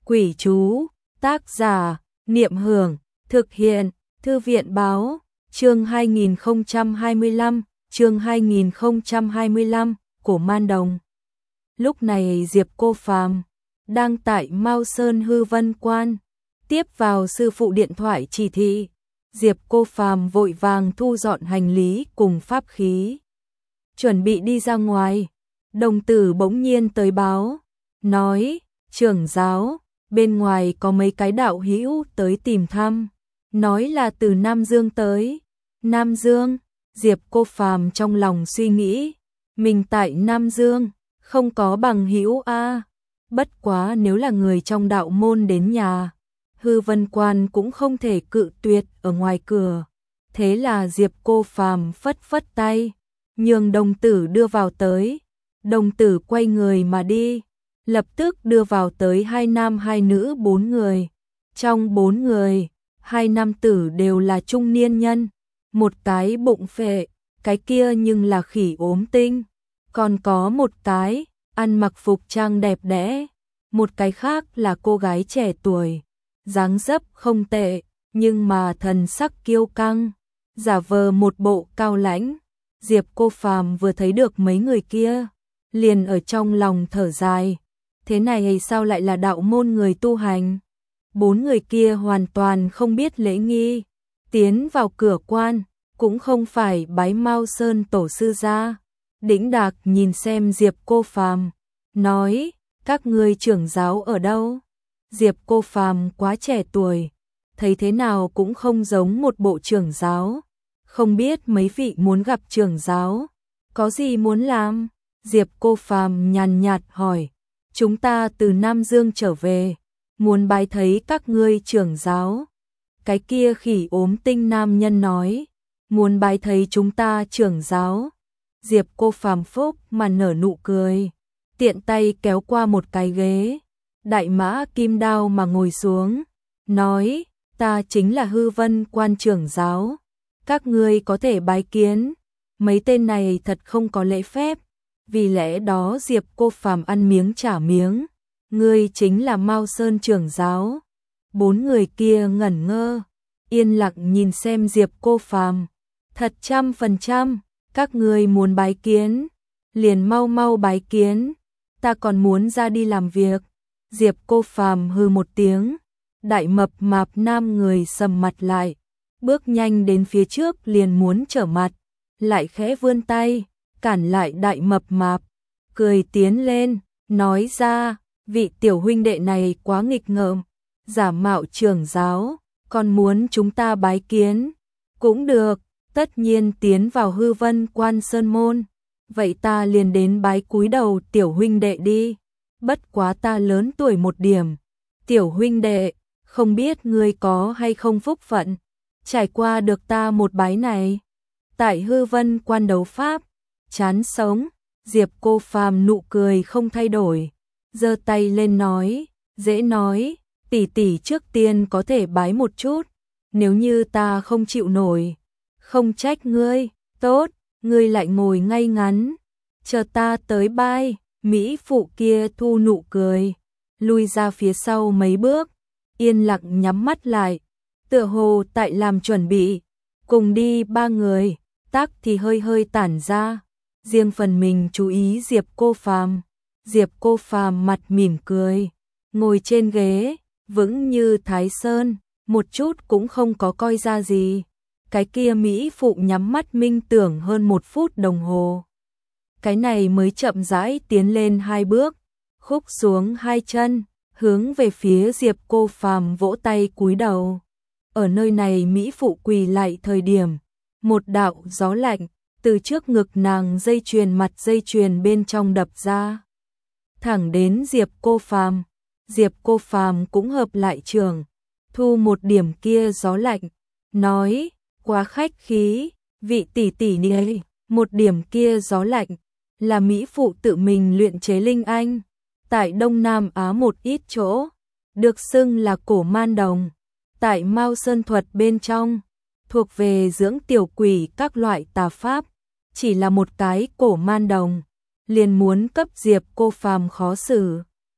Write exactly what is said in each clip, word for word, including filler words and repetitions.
Quỷ chú, tác giả, Niệm Hưởng, thực hiện, Thư viện báo, chương hai nghìn không trăm hai mươi lăm, chương hai nghìn không trăm hai mươi lăm, của Man Đồng. Lúc này Diệp Cô Phàm đang tại Mao Sơn Hư Vân Quan, tiếp vào sư phụ điện thoại chỉ thị. Diệp Cô Phàm vội vàng thu dọn hành lý cùng pháp khí, chuẩn bị đi ra ngoài. Đồng tử bỗng nhiên tới báo, nói: "Trưởng giáo, bên ngoài có mấy cái đạo hữu tới tìm thăm, nói là từ Nam Dương tới." Nam Dương? Diệp Cô Phàm trong lòng suy nghĩ, mình tại Nam Dương không có bằng hữu a. Bất quá nếu là người trong đạo môn đến nhà Hư Vân Quan cũng không thể cự tuyệt ở ngoài cửa. Thế là Diệp Cô Phàm phất phất tay, nhường đồng tử đưa vào tới. Đồng tử quay người mà đi, lập tức đưa vào tới hai nam hai nữ bốn người. Trong bốn người, hai nam tử đều là trung niên nhân, một cái bụng phệ, cái kia nhưng là khỉ ốm tinh. Còn có một cái, ăn mặc phục trang đẹp đẽ, một cái khác là cô gái trẻ tuổi, dáng dấp không tệ, nhưng mà thần sắc kiêu căng, giả vờ một bộ cao lãnh. Diệp Cô Phàm vừa thấy được mấy người kia, liền ở trong lòng thở dài, thế này sao lại là đạo môn người tu hành? Bốn người kia hoàn toàn không biết lễ nghi, tiến vào cửa quan, cũng không phải bái Mao Sơn tổ sư ra. Đĩnh Đạc nhìn xem Diệp Cô Phàm, nói: "Các ngươi trưởng giáo ở đâu?" Diệp Cô Phàm quá trẻ tuổi, thấy thế nào cũng không giống một bộ trưởng giáo. Không biết mấy vị muốn gặp trưởng giáo, có gì muốn làm? Diệp Cô Phàm nhàn nhạt hỏi: "Chúng ta từ Nam Dương trở về, muốn bái thấy các ngươi trưởng giáo." Cái kia khỉ ốm tinh nam nhân nói: "Muốn bái thấy chúng ta trưởng giáo." Diệp Cô Phàm phúc mà nở nụ cười, tiện tay kéo qua một cái ghế, đại mã kim đao mà ngồi xuống, nói: "Ta chính là Hư Vân Quan trưởng giáo, các ngươi có thể bái kiến." Mấy tên này thật không có lễ phép, vì lẽ đó Diệp Cô Phàm ăn miếng trả miếng: "Ngươi chính là Mao Sơn trưởng giáo?" Bốn người kia ngẩn ngơ, yên lặng nhìn xem Diệp Cô Phàm. "Thật trăm phần trăm, các ngươi muốn bái kiến, liền mau mau bái kiến, ta còn muốn ra đi làm việc." Diệp Cô Phàm hừ một tiếng, đại mập mạp nam người sầm mặt lại, bước nhanh đến phía trước liền muốn trở mặt, lại khẽ vươn tay, cản lại đại mập mạp, cười tiến lên, nói ra: "Vị tiểu huynh đệ này quá nghịch ngợm, giả mạo trưởng giáo, còn muốn chúng ta bái kiến. Cũng được, tất nhiên tiến vào Hư Vân Quan sơn môn, vậy ta liền đến bái cúi đầu tiểu huynh đệ đi. Bất quá ta lớn tuổi một điểm, tiểu huynh đệ, không biết ngươi có hay không phúc phận, trải qua được ta một bái này." Tại Hư Vân Quan đấu pháp, chán sống, Diệp Cô Phàm nụ cười không thay đổi, giơ tay lên nói: "Dễ nói, tỷ tỷ trước tiên có thể bái một chút, nếu như ta không chịu nổi, không trách ngươi." "Tốt, ngươi lại ngồi ngay ngắn, chờ ta tới bái." Mỹ phụ kia thu nụ cười, lui ra phía sau mấy bước, yên lặng nhắm mắt lại, tựa hồ tại làm chuẩn bị. Cùng đi ba người, tác thì hơi hơi tản ra, riêng phần mình chú ý Diệp Cô Phàm. Diệp Cô Phàm mặt mỉm cười, ngồi trên ghế, vững như Thái Sơn, một chút cũng không có coi ra gì. Cái kia Mỹ phụ nhắm mắt minh tưởng hơn một phút đồng hồ, cái này mới chậm rãi tiến lên hai bước, khúc xuống hai chân, hướng về phía Diệp Cô Phàm vỗ tay cúi đầu. Ở nơi này Mỹ phụ quỳ lại thời điểm, một đạo gió lạnh từ trước ngực nàng dây chuyền mặt dây chuyền bên trong đập ra, thẳng đến Diệp Cô Phàm. Diệp Cô Phàm cũng hợp lại trường, thu một điểm kia gió lạnh, nói: "Quá khách khí, vị tỷ tỷ này." Một điểm kia gió lạnh là Mỹ phụ tự mình luyện chế linh anh, tại Đông Nam Á một ít chỗ, được xưng là cổ man đồng. Tại Mao Sơn thuật bên trong, thuộc về dưỡng tiểu quỷ các loại tà pháp, chỉ là một cái cổ man đồng, liền muốn cấp Diệp Cô Phàm khó xử.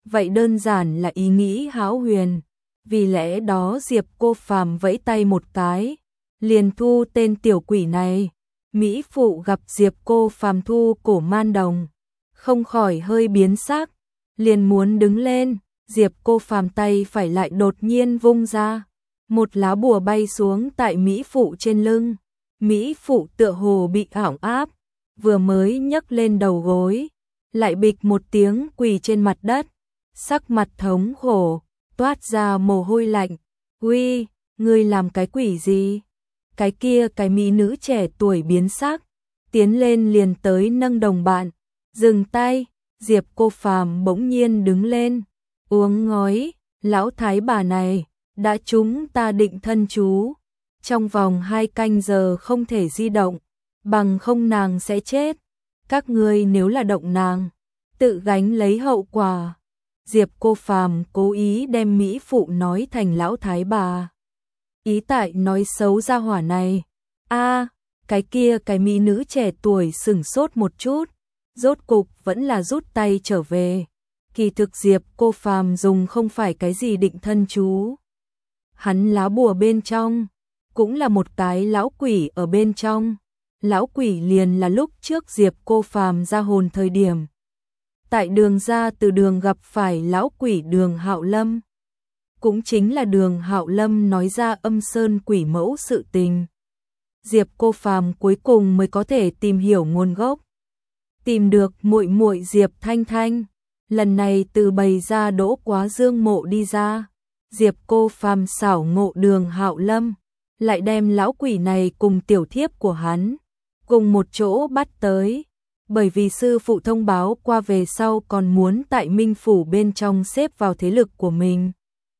vậy đơn giản là ý nghĩ hão huyền. Vì lẽ đó Diệp Cô Phàm vẫy tay một cái, liền thu tên tiểu quỷ này. Mỹ phụ gặp Diệp Cô Phàm thu cổ man đồng, không khỏi hơi biến sắc, liền muốn đứng lên, Diệp Cô Phàm tay phải lại đột nhiên vung ra, một lá bùa bay xuống tại Mỹ phụ trên lưng. Mỹ phụ tựa hồ bị ảo áp, vừa mới nhấc lên đầu gối, lại bịch một tiếng quỳ trên mặt đất, sắc mặt thống khổ, toát ra mồ hôi lạnh. Uy, ngươi làm cái quỷ gì? Cái kia cái mỹ nữ trẻ tuổi biến sắc, tiến lên liền tới nâng đồng bạn. Dừng tay, Diệp Cô Phàm bỗng nhiên đứng lên, uống ngói, lão thái bà này, đã chúng ta định thân chú. Trong vòng hai canh giờ không thể di động, bằng không nàng sẽ chết. Các ngươi nếu là động nàng, tự gánh lấy hậu quả. Diệp Cô Phàm cố ý đem Mỹ phụ nói thành lão thái bà. Ý tại nói xấu ra hỏa này. A, cái kia cái mỹ nữ trẻ tuổi sửng sốt một chút, rốt cục vẫn là rút tay trở về. Kỳ thực Diệp Cô Phàm dùng không phải cái gì định thân chú. Hắn lá bùa bên trong cũng là một cái lão quỷ ở bên trong. Lão quỷ liền là lúc trước Diệp Cô Phàm ra hồn thời điểm, tại đường ra từ đường gặp phải lão quỷ Đường Hạo Lâm. Cũng chính là Đường Hạo Lâm nói ra âm sơn quỷ mẫu sự tình. Diệp Cô Phàm cuối cùng mới có thể tìm hiểu nguồn gốc. Tìm được muội muội Diệp Thanh Thanh, lần này từ bày ra Đỗ Quá Dương mộ đi ra. Diệp Cô Phàm xảo ngộ Đường Hạo Lâm, lại đem lão quỷ này cùng tiểu thiếp của hắn cùng một chỗ bắt tới. Bởi vì sư phụ thông báo qua về sau còn muốn tại Minh Phủ bên trong xếp vào thế lực của mình.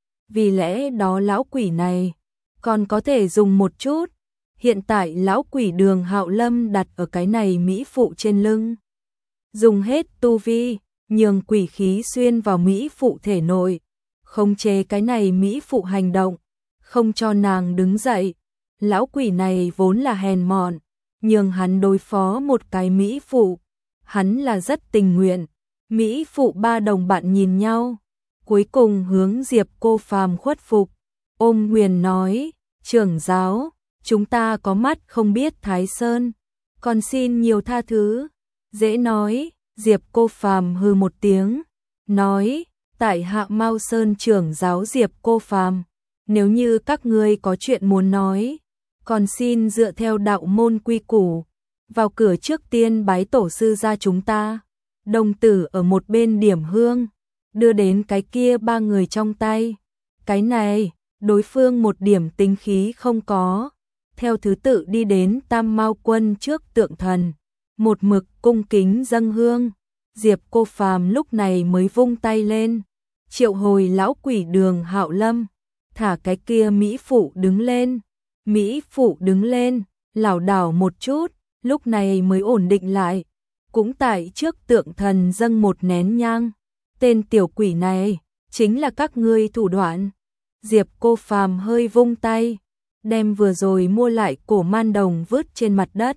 Vì lẽ đó lão quỷ này còn có thể dùng một chút. Hiện tại lão quỷ Đường Hạo Lâm đặt ở cái này Mỹ phụ trên lưng, dùng hết tu vi, nhường quỷ khí xuyên vào Mỹ phụ thể nội, khống chế cái này Mỹ phụ hành động, không cho nàng đứng dậy. Lão quỷ này vốn là hèn mọn, nhường hắn đối phó một cái Mỹ phụ, hắn là rất tình nguyện. Mỹ phụ ba đồng bạn nhìn nhau, cuối cùng hướng Diệp Cô Phàm khuất phục. Ôm Huyền nói, trưởng giáo, chúng ta có mắt không biết Thái Sơn, còn xin nhiều tha thứ. Dễ nói, Diệp Cô Phàm hừ một tiếng, nói, tại hạ Mao Sơn trưởng giáo Diệp Cô Phàm, nếu như các ngươi có chuyện muốn nói, còn xin dựa theo đạo môn quy củ, vào cửa trước tiên bái tổ sư gia chúng ta. Đồng tử ở một bên điểm hương, đưa đến cái kia ba người trong tay. Cái này, đối phương một điểm tính khí không có, theo thứ tự đi đến Tam Mao Quân trước tượng thần, một mực cung kính dâng hương. Diệp Cô Phàm lúc này mới vung tay lên, triệu hồi lão quỷ Đường Hạo Lâm, thả cái kia Mỹ phụ đứng lên. Mỹ phụ đứng lên, lảo đảo một chút, lúc này mới ổn định lại, cũng tại trước tượng thần dâng một nén nhang. Tên tiểu quỷ này chính là các ngươi thủ đoạn. Diệp Cô Phàm hơi vung tay, đem vừa rồi mua lại cổ man đồng vứt trên mặt đất.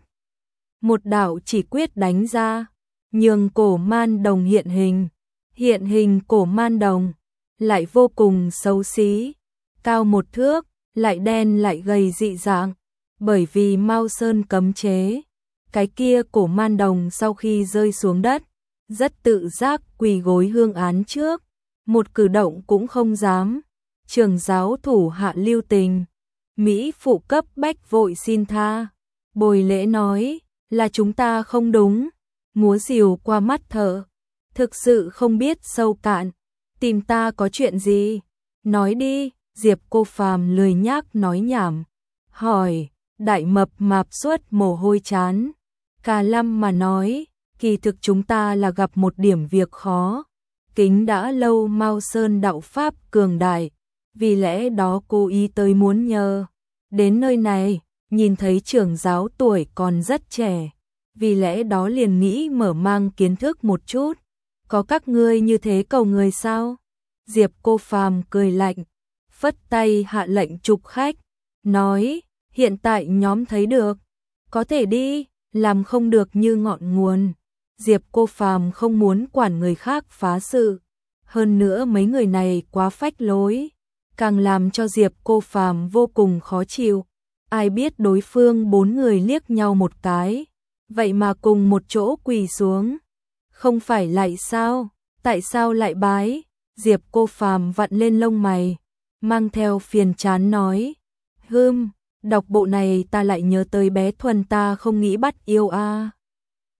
Một đạo chỉ quyết đánh ra, nhường cổ man đồng hiện hình. Hiện hình cổ man đồng lại vô cùng xấu xí, cao một thước, lại đen lại gầy dị dạng. Bởi vì Mao Sơn cấm chế, cái kia cổ man đồng sau khi rơi xuống đất, rất tự giác quỳ gối hương án trước, một cử động cũng không dám. Trưởng giáo thủ hạ lưu tình, Mỹ phụ cấp bách vội xin tha, bồi lễ nói, là chúng ta không đúng, múa rìu qua mắt thợ, thực sự không biết sâu cạn, tìm ta có chuyện gì, nói đi. Diệp Cô Phàm lười nhác nói nhảm, hỏi, đại mập mạp suốt mồ hôi chán, cà lâm mà nói, kỳ thực chúng ta là gặp một điểm việc khó, kính đã lâu Mao Sơn đạo pháp cường đại, vì lẽ đó cố ý tới muốn nhờ. Đến nơi này, nhìn thấy trưởng giáo tuổi còn rất trẻ, vì lẽ đó liền nghĩ mở mang kiến thức một chút. Có các ngươi như thế cầu người sao? Diệp Cô Phàm cười lạnh, phất tay hạ lệnh trục khách, nói, hiện tại nhóm thấy được, có thể đi, làm không được như ngọn nguồn. Diệp Cô Phàm không muốn quản người khác phá sự, hơn nữa mấy người này quá phách lối, càng làm cho Diệp Cô Phàm vô cùng khó chịu. Ai biết đối phương bốn người liếc nhau một cái, vậy mà cùng một chỗ quỳ xuống. Không phải lại sao? Tại sao lại bái? Diệp Cô Phàm vặn lên lông mày, mang theo phiền chán nói, hưm, đọc bộ này ta lại nhớ tới bé Thuần ta không nghĩ bắt yêu a.